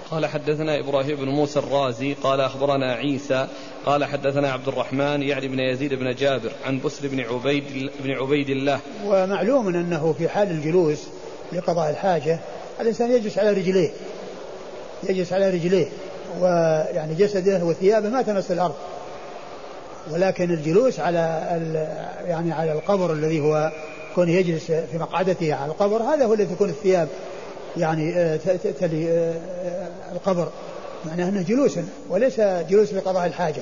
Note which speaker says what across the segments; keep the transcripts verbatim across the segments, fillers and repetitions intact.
Speaker 1: قال حدثنا إبراهيم بن موسى الرازي قال أخبرنا عيسى قال حدثنا عبد الرحمن يعني بن يزيد بن جابر عن بسر بن عبيد, بن عبيد الله.
Speaker 2: ومعلوم أنه في حال الجلوس لقضاء الحاجة الإنسان يجلس على رجليه يجلس على رجليه ويعني جسده وثيابه ما تمس الأرض، ولكن الجلوس على يعني على القبر الذي هو كون يجلس في مقعدته على القبر هذا هو الذي تكون الثياب يعني تلي القبر، معناه أنه جلوس وليس جلوس لقضاء الحاجة.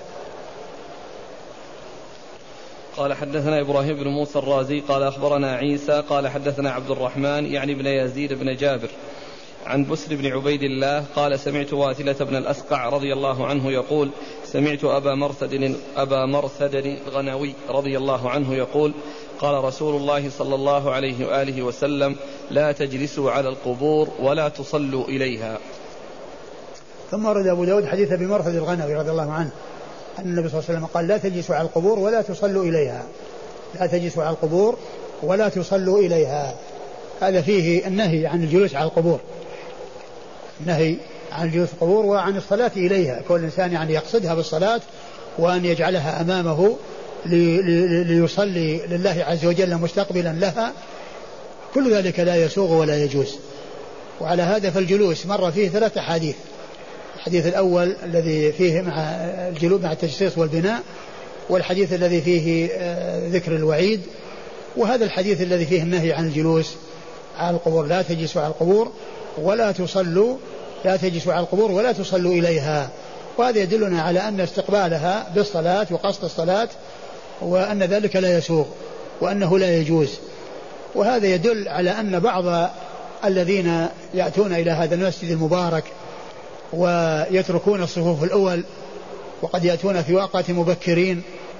Speaker 1: قال حدثنا إبراهيم بن موسى الرازي قال أخبرنا عيسى قال حدثنا عبد الرحمن يعني بن يزيد بن جابر عن بسر بن عبيد الله قال سمعت واثلة بن الأسقع رضي الله عنه يقول سمعت أبا مرثد أبا مرثد الغنوي رضي الله عنه يقول قال رسول الله صلى الله عليه وآله وسلم لا تجلسوا على القبور ولا تصلوا إليها.
Speaker 2: ثم ورد أبو داود حديث أبي مرثد الغنوي رضي الله عنه أن النبي صلى الله عليه وسلم قال لا تجلسوا على القبور ولا تصلوا إليها لا تجلسوا على القبور ولا تصلوا إليها. هذا فيه النهي عن الجلوس على القبور، نهي عن الجلوس على القبور وعن الصلاة إليها، كل إنسان يعني يقصدها بالصلاة وأن يجعلها أمامه ليصلي لله عز وجل مستقبلا لها، كل ذلك لا يسوغ ولا يجوز. وعلى هذا فالجلوس مر فيه ثلاثة حديث. الحديث الأول الذي فيه مع الجلوس مع التجسيس والبناء، والحديث الذي فيه ذكر الوعيد، وهذا الحديث الذي فيه النهي عن الجلوس على القبور لا تجلسوا على القبور ولا تصلوا لا تجلسوا على القبور ولا تصلوا إليها. وهذا يدلنا على أن استقبالها بالصلاة وقصد الصلاة وأن ذلك لا يسوغ وأنه لا يجوز. وهذا يدل على أن بعض الذين يأتون إلى هذا المسجد المبارك ويتركون الصفوف الأول وقد يأتون في وقت مبكرين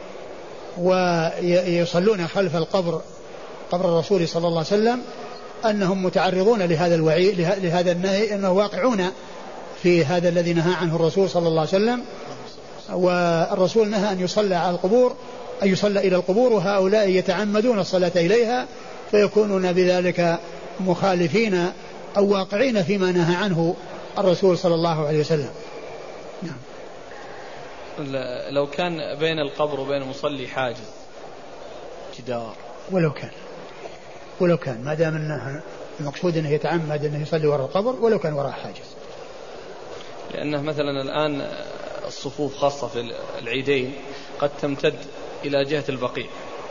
Speaker 2: ويصلون خلف القبر قبر الرسول صلى الله عليه وسلم أنهم متعرضون لهذا الوعي لهذا النهي، أنه واقعون في هذا الذي نهى عنه الرسول صلى الله عليه وسلم. والرسول نهى أن يصلى على القبور أن يصلى إلى القبور، وهؤلاء يتعمدون الصلاة إليها فيكونون بذلك مخالفين أو واقعين فيما نهى عنه الرسول صلى الله عليه وسلم. نعم.
Speaker 1: لو كان بين القبر وبين المصلي حاجز جدار
Speaker 2: ولو كان ولو كان ما دام انه المقصود انه يتعمد انه يصلي وراء القبر ولو كان وراء حاجز،
Speaker 1: لانه مثلا الان الصفوف خاصة في العيدين قد تمتد الى جهة البقيع.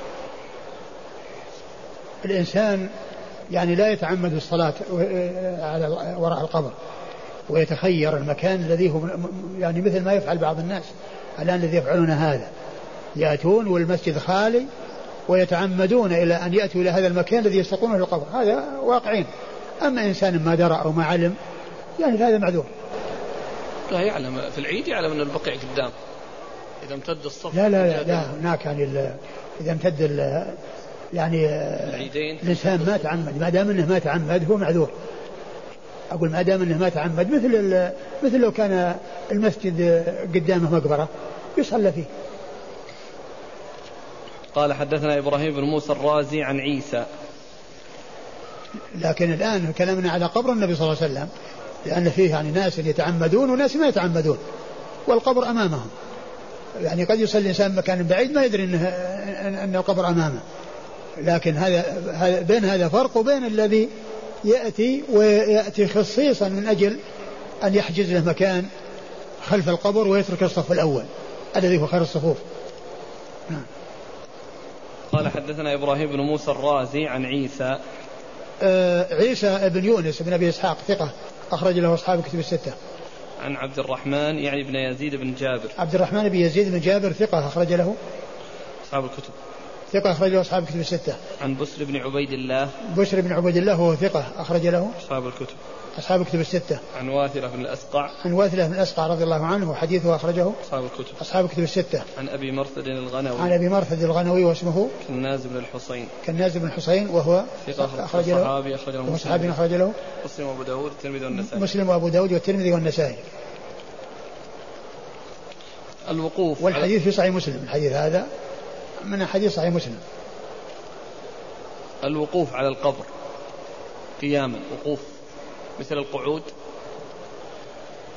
Speaker 2: الانسان يعني لا يتعمد الصلاة على وراء القبر ويتخير المكان الذي هو يعني مثل ما يفعل بعض الناس الآن الذي يفعلون هذا، يأتون والمسجد خالي ويتعمدون إلى أن يأتوا إلى هذا المكان الذي يستقونه في القبر، هذا واقعين. أما إنسان ما درى أو ما علم يعني هذا معذور.
Speaker 1: لا يعلم في العيد يعلم أن البقيع قدام إذا امتد الصف.
Speaker 2: لا لا لا, لا هناك يعني إذا امتد يعني
Speaker 1: العيدين
Speaker 2: الإنسان ما تعمد، ما دام أنه ما تعمد هو معذور. أقول ما دام أنه ما تعمد مثل مثل لو كان المسجد قدامه مقبرة يصلى فيه.
Speaker 1: قال حدثنا إبراهيم بن موسى الرازي عن عيسى.
Speaker 2: لكن الآن كلامنا على قبر النبي صلى الله عليه وسلم، لأن فيه يعني ناس يتعمدون وناس ما يتعمدون والقبر أمامهم. يعني قد يصلي إنسان مكان بعيد ما يدري إن, أن القبر أمامه، لكن هذا بين هذا فرق وبين الذي يأتي ويأتي خصيصا من أجل أن يحجز له مكان خلف القبر ويترك الصف الأول الذي هو خير الصفوف. نعم.
Speaker 1: قال حدثنا إبراهيم بن موسى الرازي عن عيسى.
Speaker 2: آه عيسى بن يونس بن أبي إسحاق ثقة أخرج له أصحاب الكتب الستة.
Speaker 1: عن عبد الرحمن يعني بن يزيد بن جابر.
Speaker 2: عبد الرحمن بن يزيد بن جابر ثقة أخرج له
Speaker 1: أصحاب الكتب.
Speaker 2: ثقة أخرج له أصحاب الكتب الستة.
Speaker 1: عن بسر بن عبيد الله.
Speaker 2: بسر بن عبيد الله هو ثقة أخرج له
Speaker 1: أصحاب الكتب.
Speaker 2: أصحاب الكتب الستة.
Speaker 1: عن واثلة بن الأسقع.
Speaker 2: عن واثلة بن الأسقع رضي الله عنه وحديثه أخرجه
Speaker 1: أصحاب الكتب.
Speaker 2: أصحاب الكتب الستة.
Speaker 1: عن أبي مرثد الغنوي.
Speaker 2: عن أبي مرثد الغنوي واسمه
Speaker 1: كناز بن الحصين.
Speaker 2: كناز بن الحصين وهو
Speaker 1: ثقة أخرج له. صحابي أخرج له.
Speaker 2: صحابي أخرج له.
Speaker 1: مسلم وأبو داود والترمذي والنسائي.
Speaker 2: مسلم وأبو داود والترمذي والنسائي.
Speaker 1: الوقوف.
Speaker 2: والحديث في صحيح مسلم، الحديث هذا من حديث صحيح مسلم.
Speaker 1: الوقوف على القبر قياما، وقوف مثل القعود.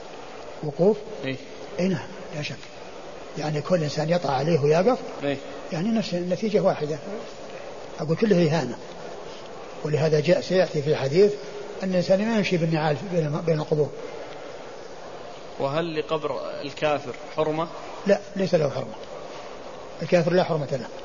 Speaker 2: وقوف
Speaker 1: إيه؟
Speaker 2: اي نعم لا شك، يعني كل انسان يطع عليه ويقف
Speaker 1: إيه؟
Speaker 2: يعني نفس النتيجة واحدة، اقول كله اهانة. ولهذا جاء سيأتي في حديث ان الانسان ما يمشي بالنعال بين القبور.
Speaker 1: وهل لقبر الكافر حرمة؟
Speaker 2: لا ليس له حرمة، الكافر لا حرمة له.